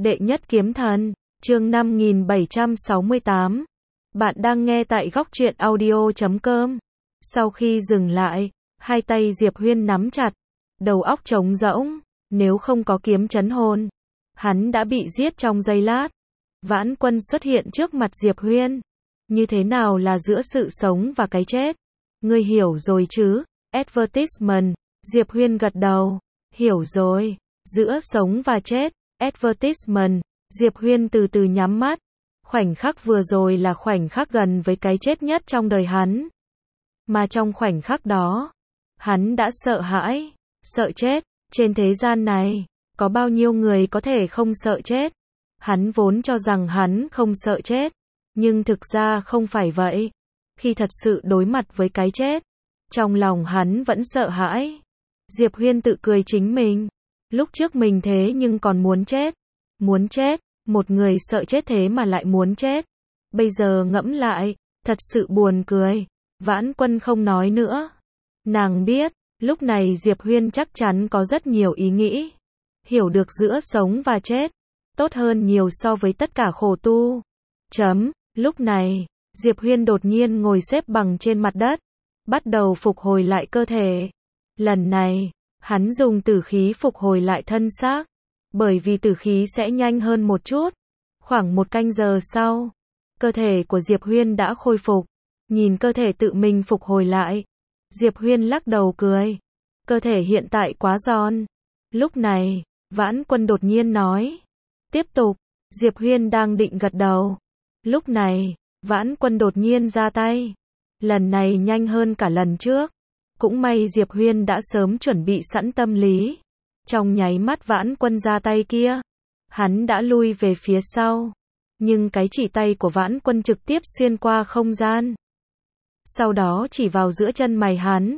Đệ nhất kiếm thần, chương 5768. Bạn đang nghe tại góc truyện audio.com. Sau khi dừng lại, hai tay Diệp Huyên nắm chặt, đầu óc trống rỗng, nếu không có kiếm chấn hồn, hắn đã bị giết trong giây lát. Vãn Quân xuất hiện trước mặt Diệp Huyên. Như thế nào là giữa sự sống và cái chết? Ngươi hiểu rồi chứ? Advertisement. Diệp Huyên gật đầu. Hiểu rồi. Giữa sống và chết. Advertisement. Diệp Huyên từ từ nhắm mắt. Khoảnh khắc vừa rồi là khoảnh khắc gần với cái chết nhất trong đời hắn. Mà trong khoảnh khắc đó, hắn đã sợ hãi, sợ chết. Trên thế gian này, có bao nhiêu người có thể không sợ chết? Hắn vốn cho rằng hắn không sợ chết, nhưng thực ra không phải vậy. Khi thật sự đối mặt với cái chết, trong lòng hắn vẫn sợ hãi. Diệp Huyên tự cười chính mình. Lúc trước mình thế nhưng còn muốn chết. Muốn chết, một người sợ chết thế mà lại muốn chết. Bây giờ ngẫm lại, thật sự buồn cười. Vãn Quân không nói nữa. Nàng biết, lúc này Diệp Huyên chắc chắn có rất nhiều ý nghĩ. Hiểu được giữa sống và chết, tốt hơn nhiều so với tất cả khổ tu. Lúc này, Diệp Huyên đột nhiên ngồi xếp bằng trên mặt đất, bắt đầu phục hồi lại cơ thể. Lần này, hắn dùng tử khí phục hồi lại thân xác, bởi vì tử khí sẽ nhanh hơn một chút. Khoảng 1 canh giờ sau, cơ thể của Diệp Huyên đã khôi phục. Nhìn cơ thể tự mình phục hồi lại, Diệp Huyên lắc đầu cười. Cơ thể hiện tại quá giòn. Lúc này, Vãn Quân đột nhiên nói. Tiếp tục. Diệp Huyên đang định gật đầu. Lúc này, Vãn Quân đột nhiên ra tay. Lần này nhanh hơn cả lần trước. Cũng may Diệp Huyên đã sớm chuẩn bị sẵn tâm lý. Trong nháy mắt Vãn Quân ra tay kia, hắn đã lui về phía sau. Nhưng cái chỉ tay của Vãn Quân trực tiếp xuyên qua không gian. Sau đó chỉ vào giữa chân mày hắn.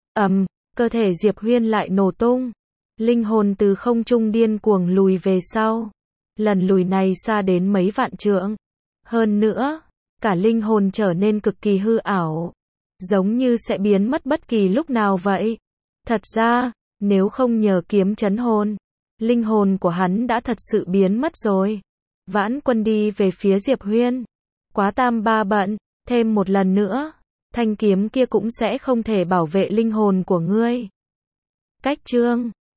Cơ thể Diệp Huyên lại nổ tung. Linh hồn từ không trung điên cuồng lùi về sau. Lần lùi này xa đến mấy vạn trượng. Hơn nữa, cả linh hồn trở nên cực kỳ hư ảo. Giống như sẽ biến mất bất kỳ lúc nào vậy. Thật ra, nếu không nhờ kiếm chấn hồn, linh hồn của hắn đã thật sự biến mất rồi. Vãn Quân đi về phía Diệp Huyên. Quá tam ba bận, thêm một lần nữa, thanh kiếm kia cũng sẽ không thể bảo vệ linh hồn của ngươi. Cách chương